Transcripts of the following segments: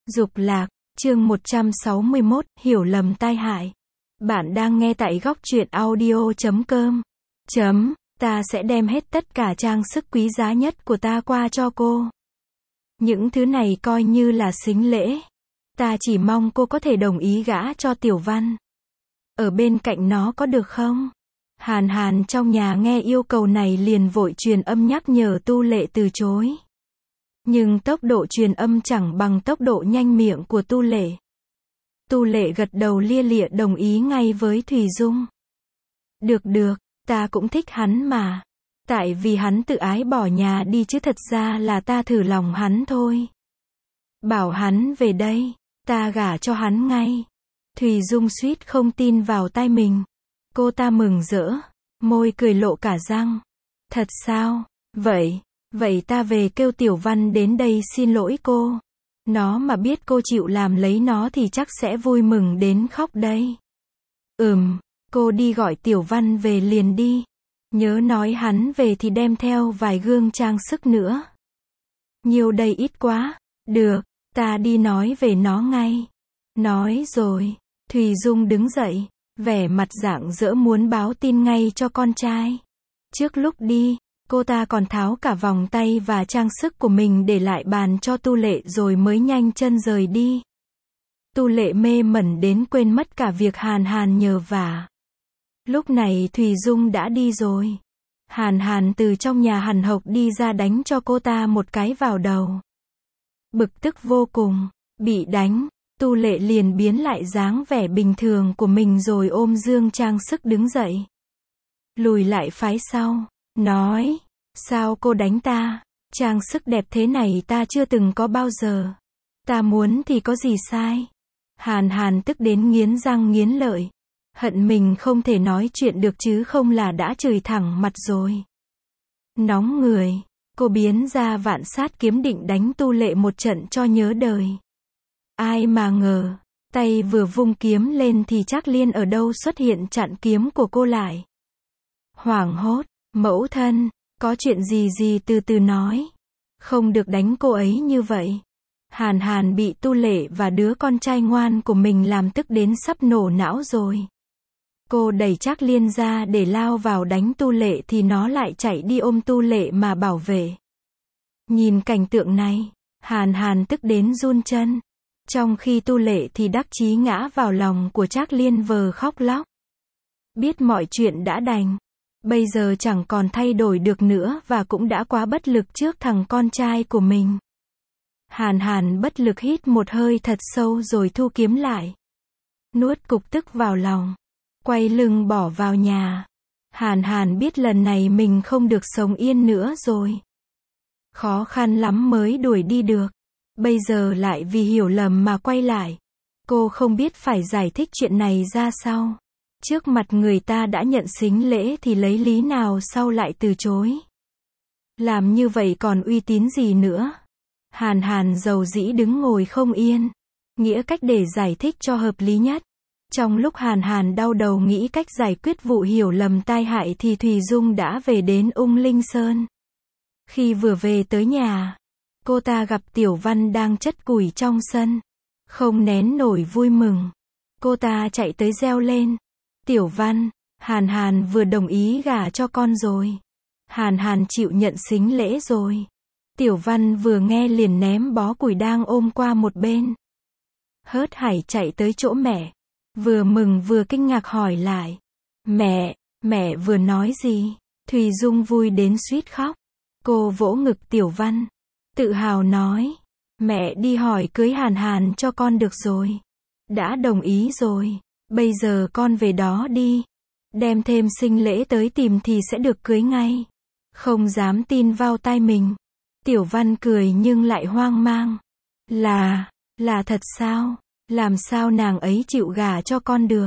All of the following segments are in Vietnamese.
Dục lạc, chương 161, hiểu lầm tai hại. Bạn đang nghe tại góc truyện audio.com. Ta sẽ đem hết tất cả trang sức quý giá nhất của ta qua cho cô. Những thứ này coi như là sính lễ. Ta chỉ mong cô có thể đồng ý gả cho Tiểu Văn. Ở bên cạnh nó có được không? Hàn Hàn trong nhà nghe yêu cầu này liền vội truyền âm nhắc nhở Tu Lệ từ chối. Nhưng tốc độ truyền âm chẳng bằng tốc độ nhanh miệng của Tu Lệ. Tu Lệ gật đầu lia lịa đồng ý ngay với Thùy Dung. Được, ta cũng thích hắn mà. Tại vì hắn tự ái bỏ nhà đi chứ thật ra là ta thử lòng hắn thôi. Bảo hắn về đây, ta gả cho hắn ngay. Thùy Dung suýt không tin vào tai mình. Cô ta mừng rỡ, môi cười lộ cả răng. Thật sao? Vậy ta về kêu Tiểu Văn đến đây xin lỗi cô. Nó mà biết cô chịu làm lấy nó thì chắc sẽ vui mừng đến khóc đây. Cô đi gọi Tiểu Văn về liền đi. Nhớ nói hắn về thì đem theo vài gương trang sức nữa. Nhiều đây ít quá. Được, ta đi nói về nó ngay. Nói rồi, Thùy Dung đứng dậy, vẻ mặt rạng rỡ muốn báo tin ngay cho con trai. Trước lúc đi, cô ta còn tháo cả vòng tay và trang sức của mình để lại bàn cho Tu Lệ rồi mới nhanh chân rời đi. Tu Lệ mê mẩn đến quên mất cả việc Hàn Hàn nhờ vả. Lúc này Thùy Dung đã đi rồi. Hàn Hàn từ trong nhà hằn học đi ra đánh cho cô ta một cái vào đầu. Bực tức vô cùng, bị đánh, Tu Lệ liền biến lại dáng vẻ bình thường của mình rồi ôm dương trang sức đứng dậy. Lùi lại phái sau, nói, sao cô đánh ta? Trang sức đẹp thế này ta chưa từng có bao giờ. Ta muốn thì có gì sai? Hàn Hàn tức đến nghiến răng nghiến lợi. Hận mình không thể nói chuyện được chứ không là đã chửi thẳng mặt rồi. Nóng người, cô biến ra vạn sát kiếm định đánh Tu Lệ một trận cho nhớ đời. Ai mà ngờ, tay vừa vung kiếm lên thì Trác Liên ở đâu xuất hiện chặn kiếm của cô lại. Hoảng hốt, mẫu thân, có chuyện gì từ từ nói. Không được đánh cô ấy như vậy. Hàn Hàn bị Tu Lệ và đứa con trai ngoan của mình làm tức đến sắp nổ não rồi. Cô đẩy Trác Liên ra để lao vào đánh Tu Lệ thì nó lại chạy đi ôm Tu Lệ mà bảo vệ. Nhìn cảnh tượng này, Hàn Hàn tức đến run chân. Trong khi Tu Lệ thì đắc chí ngã vào lòng của Trác Liên vờ khóc lóc. Biết mọi chuyện đã đành. Bây giờ chẳng còn thay đổi được nữa và cũng đã quá bất lực trước thằng con trai của mình. Hàn Hàn bất lực hít một hơi thật sâu rồi thu kiếm lại. Nuốt cục tức vào lòng. Quay lưng bỏ vào nhà. Hàn Hàn biết lần này mình không được sống yên nữa rồi. Khó khăn lắm mới đuổi đi được. Bây giờ lại vì hiểu lầm mà quay lại. Cô không biết phải giải thích chuyện này ra sao. Trước mặt người ta đã nhận sính lễ thì lấy lý nào sau lại từ chối. Làm như vậy còn uy tín gì nữa. Hàn Hàn dầu dĩ đứng ngồi không yên. Nghĩa cách để giải thích cho hợp lý nhất. Trong lúc Hàn Hàn đau đầu nghĩ cách giải quyết vụ hiểu lầm tai hại thì Thùy Dung đã về đến Ung Linh Sơn. Khi vừa về tới nhà, cô ta gặp Tiểu Văn đang chất củi trong sân. Không nén nổi vui mừng. Cô ta chạy tới reo lên. Tiểu Văn, Hàn Hàn vừa đồng ý gả cho con rồi. Hàn Hàn chịu nhận sính lễ rồi. Tiểu Văn vừa nghe liền ném bó củi đang ôm qua một bên. Hớt hải chạy tới chỗ mẹ. Vừa mừng vừa kinh ngạc hỏi lại. Mẹ vừa nói gì? Thùy Dung vui đến suýt khóc. Cô vỗ ngực Tiểu Văn. Tự hào nói. Mẹ đi hỏi cưới Hàn Hàn cho con được rồi. Đã đồng ý rồi. Bây giờ con về đó đi. Đem thêm sinh lễ tới tìm thì sẽ được cưới ngay. Không dám tin vào tai mình. Tiểu Văn cười nhưng lại hoang mang. Là thật sao? Làm sao nàng ấy chịu gả cho con được?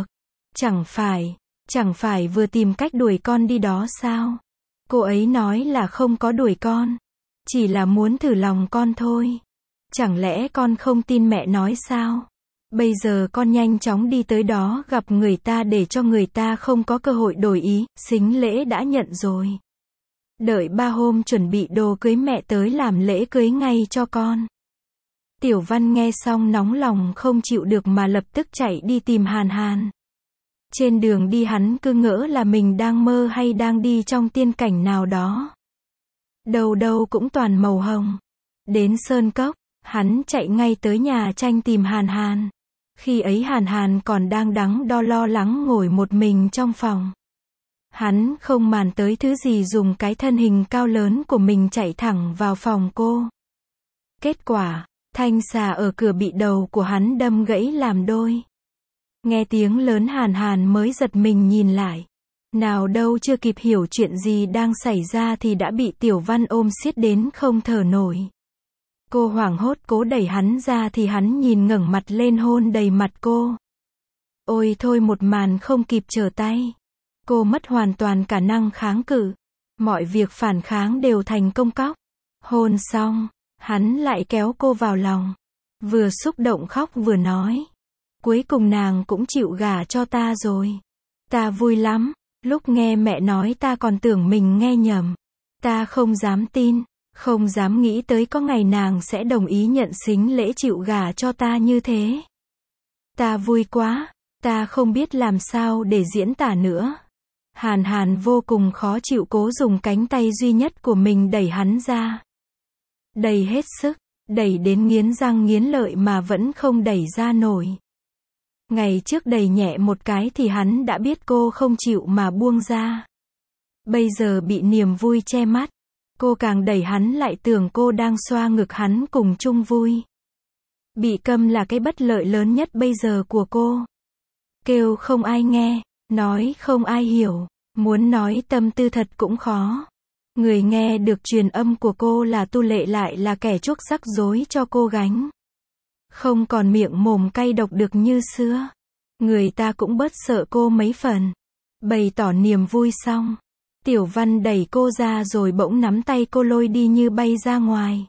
Chẳng phải vừa tìm cách đuổi con đi đó sao? Cô ấy nói là không có đuổi con. Chỉ là muốn thử lòng con thôi. Chẳng lẽ con không tin mẹ nói sao? Bây giờ con nhanh chóng đi tới đó gặp người ta để cho người ta không có cơ hội đổi ý, sính lễ đã nhận rồi. Đợi 3 hôm chuẩn bị đồ cưới mẹ tới làm lễ cưới ngay cho con. Tiểu Văn nghe xong nóng lòng không chịu được mà lập tức chạy đi tìm Hàn Hàn. Trên đường đi hắn cứ ngỡ là mình đang mơ hay đang đi trong tiên cảnh nào đó. Đâu đâu cũng toàn màu hồng. Đến Sơn Cốc, hắn chạy ngay tới nhà tranh tìm Hàn Hàn. Khi ấy Hàn Hàn còn đang đắn đo lo lắng ngồi một mình trong phòng. Hắn không màng tới thứ gì, dùng cái thân hình cao lớn của mình chạy thẳng vào phòng cô. Kết quả, thanh xà ở cửa bị đầu của hắn đâm gãy làm đôi. Nghe tiếng lớn Hàn Hàn mới giật mình nhìn lại. Nào đâu chưa kịp hiểu chuyện gì đang xảy ra thì đã bị Tiểu Văn ôm siết đến không thở nổi. Cô hoảng hốt cố đẩy hắn ra thì hắn nhìn ngẩng mặt lên hôn đầy mặt cô. Ôi thôi, một màn không kịp trở tay. Cô mất hoàn toàn khả năng kháng cự. Mọi việc phản kháng đều thành công cóc. Hôn xong, hắn lại kéo cô vào lòng. Vừa xúc động khóc vừa nói. Cuối cùng nàng cũng chịu gả cho ta rồi. Ta vui lắm. Lúc nghe mẹ nói ta còn tưởng mình nghe nhầm. Ta không dám tin, không dám nghĩ tới có ngày nàng sẽ đồng ý nhận sính lễ chịu gả cho ta như thế. Ta vui quá, ta không biết làm sao để diễn tả nữa. Hàn Hàn vô cùng khó chịu cố dùng cánh tay duy nhất của mình đẩy hắn ra. Đẩy hết sức, đẩy đến nghiến răng nghiến lợi mà vẫn không đẩy ra nổi. Ngày trước đẩy nhẹ một cái thì hắn đã biết cô không chịu mà buông ra. Bây giờ bị niềm vui che mắt, cô càng đẩy hắn lại tưởng cô đang xoa ngực hắn cùng chung vui. Bị câm là cái bất lợi lớn nhất bây giờ của cô. Kêu không ai nghe, nói không ai hiểu, muốn nói tâm tư thật cũng khó. Người nghe được truyền âm của cô là Tu Lệ lại là kẻ chuốc rắc rối cho cô gánh. Không còn miệng mồm cay độc được như xưa. Người ta cũng bớt sợ cô mấy phần. Bày tỏ niềm vui xong, Tiểu Văn đẩy cô ra rồi bỗng nắm tay cô lôi đi như bay ra ngoài.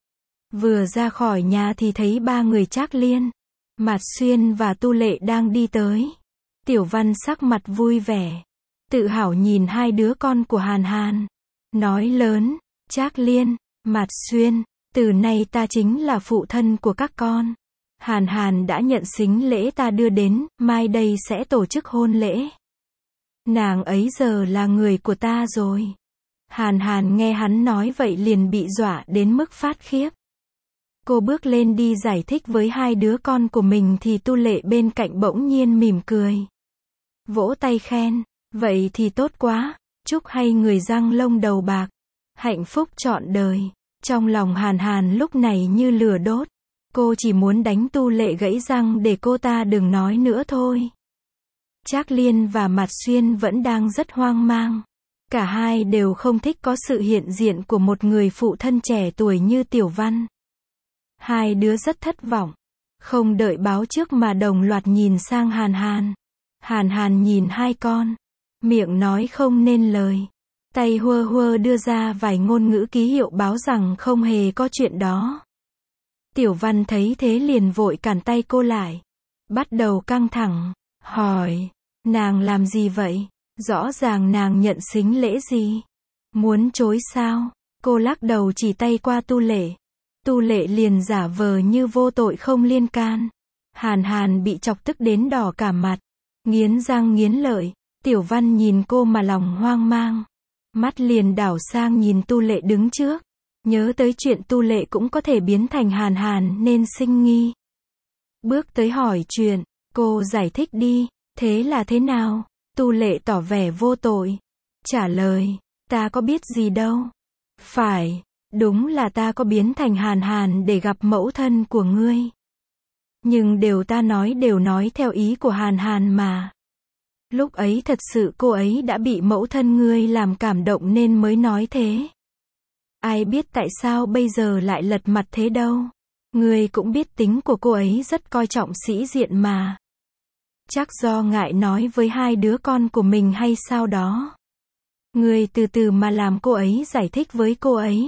Vừa ra khỏi nhà thì thấy ba người Trác Liên, Mạt Xuyên và Tu Lệ đang đi tới. Tiểu Văn sắc mặt vui vẻ, tự hào nhìn hai đứa con của Hàn Hàn. Nói lớn, Trác Liên, Mạt Xuyên, từ nay ta chính là phụ thân của các con. Hàn Hàn đã nhận sính lễ ta đưa đến, mai đây sẽ tổ chức hôn lễ. Nàng ấy giờ là người của ta rồi. Hàn Hàn nghe hắn nói vậy liền bị dọa đến mức phát khiếp. Cô bước lên đi giải thích với hai đứa con của mình thì Tu Lệ bên cạnh bỗng nhiên mỉm cười. Vỗ tay khen, vậy thì tốt quá, chúc hai người răng lông đầu bạc, hạnh phúc trọn đời. Trong lòng Hàn Hàn lúc này như lửa đốt. Cô chỉ muốn đánh Tu Lệ gãy răng để cô ta đừng nói nữa thôi. Trác Liên và Mạt Xuyên vẫn đang rất hoang mang. Cả hai đều không thích có sự hiện diện của một người phụ thân trẻ tuổi như Tiểu Văn. Hai đứa rất thất vọng. Không đợi báo trước mà đồng loạt nhìn sang Hàn Hàn. Hàn Hàn nhìn hai con. Miệng nói không nên lời. Tay huơ huơ đưa ra vài ngôn ngữ ký hiệu báo rằng không hề có chuyện đó. Tiểu Văn thấy thế liền vội cản tay cô lại. Bắt đầu căng thẳng. Hỏi, nàng làm gì vậy? Rõ ràng nàng nhận sính lễ gì? Muốn chối sao? Cô lắc đầu chỉ tay qua Tu Lệ. Tu Lệ liền giả vờ như vô tội không liên can. Hàn Hàn bị chọc tức đến đỏ cả mặt. Nghiến răng nghiến lợi. Tiểu Văn nhìn cô mà lòng hoang mang. Mắt liền đảo sang nhìn Tu Lệ đứng trước. Nhớ tới chuyện Tu Lệ cũng có thể biến thành Hàn Hàn nên sinh nghi. Bước tới hỏi chuyện, cô giải thích đi, thế là thế nào? Tu Lệ tỏ vẻ vô tội. Trả lời, ta có biết gì đâu. Phải, đúng là ta có biến thành Hàn Hàn để gặp mẫu thân của ngươi. Nhưng ta đều nói theo ý của Hàn Hàn mà. Lúc ấy thật sự cô ấy đã bị mẫu thân ngươi làm cảm động nên mới nói thế. Ai biết tại sao bây giờ lại lật mặt thế đâu. Ngươi cũng biết tính của cô ấy rất coi trọng sĩ diện mà. Chắc do ngại nói với hai đứa con của mình hay sao đó. Ngươi từ từ mà làm cô ấy giải thích với cô ấy.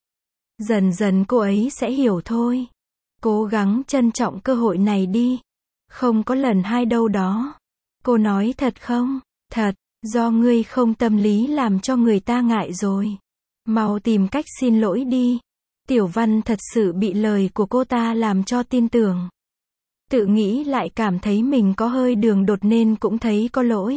Dần dần cô ấy sẽ hiểu thôi. Cố gắng trân trọng cơ hội này đi. Không có lần hai đâu đó. Cô nói thật không? Thật, do ngươi không tâm lý làm cho người ta ngại rồi. Mau tìm cách xin lỗi đi. Tiểu Văn thật sự bị lời của cô ta làm cho tin tưởng. Tự nghĩ lại cảm thấy mình có hơi đường đột nên cũng thấy có lỗi.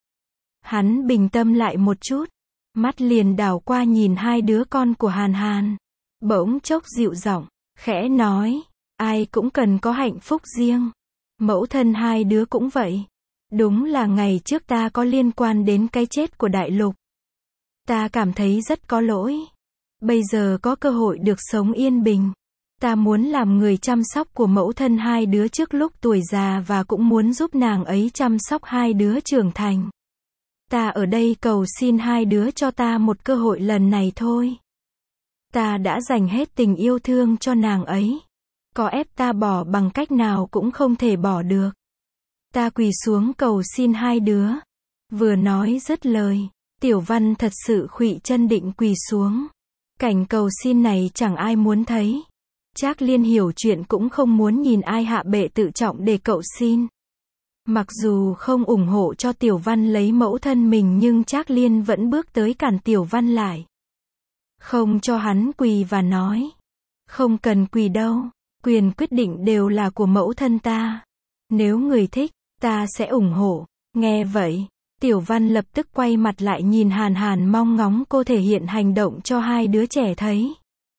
Hắn bình tâm lại một chút, mắt liền đảo qua nhìn hai đứa con của Hàn Hàn. Bỗng chốc dịu giọng, khẽ nói, ai cũng cần có hạnh phúc riêng. Mẫu thân hai đứa cũng vậy. Đúng là ngày trước ta có liên quan đến cái chết của Đại Lục. Ta cảm thấy rất có lỗi. Bây giờ có cơ hội được sống yên bình. Ta muốn làm người chăm sóc của mẫu thân hai đứa trước lúc tuổi già và cũng muốn giúp nàng ấy chăm sóc hai đứa trưởng thành. Ta ở đây cầu xin hai đứa cho ta một cơ hội lần này thôi. Ta đã dành hết tình yêu thương cho nàng ấy. Có ép ta bỏ bằng cách nào cũng không thể bỏ được. Ta quỳ xuống cầu xin hai đứa. Vừa nói dứt lời, Tiểu Văn thật sự khuỵu chân định quỳ xuống. Cảnh cầu xin này chẳng ai muốn thấy. Trác Liên hiểu chuyện cũng không muốn nhìn ai hạ bệ tự trọng để cậu xin. Mặc dù không ủng hộ cho Tiểu Văn lấy mẫu thân mình nhưng Trác Liên vẫn bước tới cản Tiểu Văn lại. Không cho hắn quỳ và nói. Không cần quỳ đâu. Quyền quyết định đều là của mẫu thân ta. Nếu người thích, ta sẽ ủng hộ. Nghe vậy, Tiểu Văn lập tức quay mặt lại nhìn Hàn Hàn mong ngóng cô thể hiện hành động cho hai đứa trẻ thấy.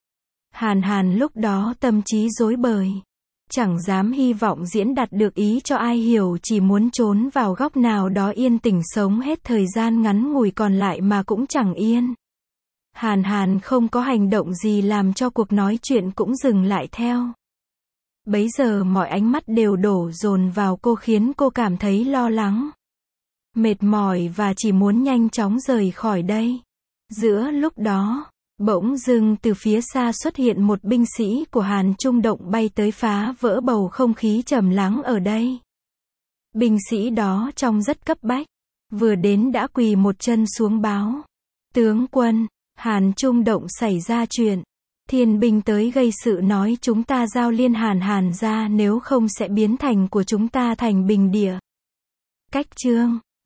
Hàn Hàn lúc đó tâm trí rối bời. Chẳng dám hy vọng diễn đạt được ý cho ai hiểu, chỉ muốn trốn vào góc nào đó yên tĩnh sống hết thời gian ngắn ngủi còn lại mà cũng chẳng yên. Hàn Hàn không có hành động gì làm cho cuộc nói chuyện cũng dừng lại theo. Bấy giờ mọi ánh mắt đều đổ dồn vào cô khiến cô cảm thấy lo lắng, mệt mỏi và chỉ muốn nhanh chóng rời khỏi đây. Giữa lúc đó, bỗng dưng từ phía xa xuất hiện một binh sĩ của Hàn Trung Động bay tới phá vỡ bầu không khí trầm lắng ở đây. Binh sĩ đó trông rất cấp bách, vừa đến đã quỳ một chân xuống báo. Tướng quân, Hàn Trung Động xảy ra chuyện. Thiên binh tới gây sự nói chúng ta giao liên Hàn Hàn ra nếu không sẽ biến thành của chúng ta thành bình địa. Cách chương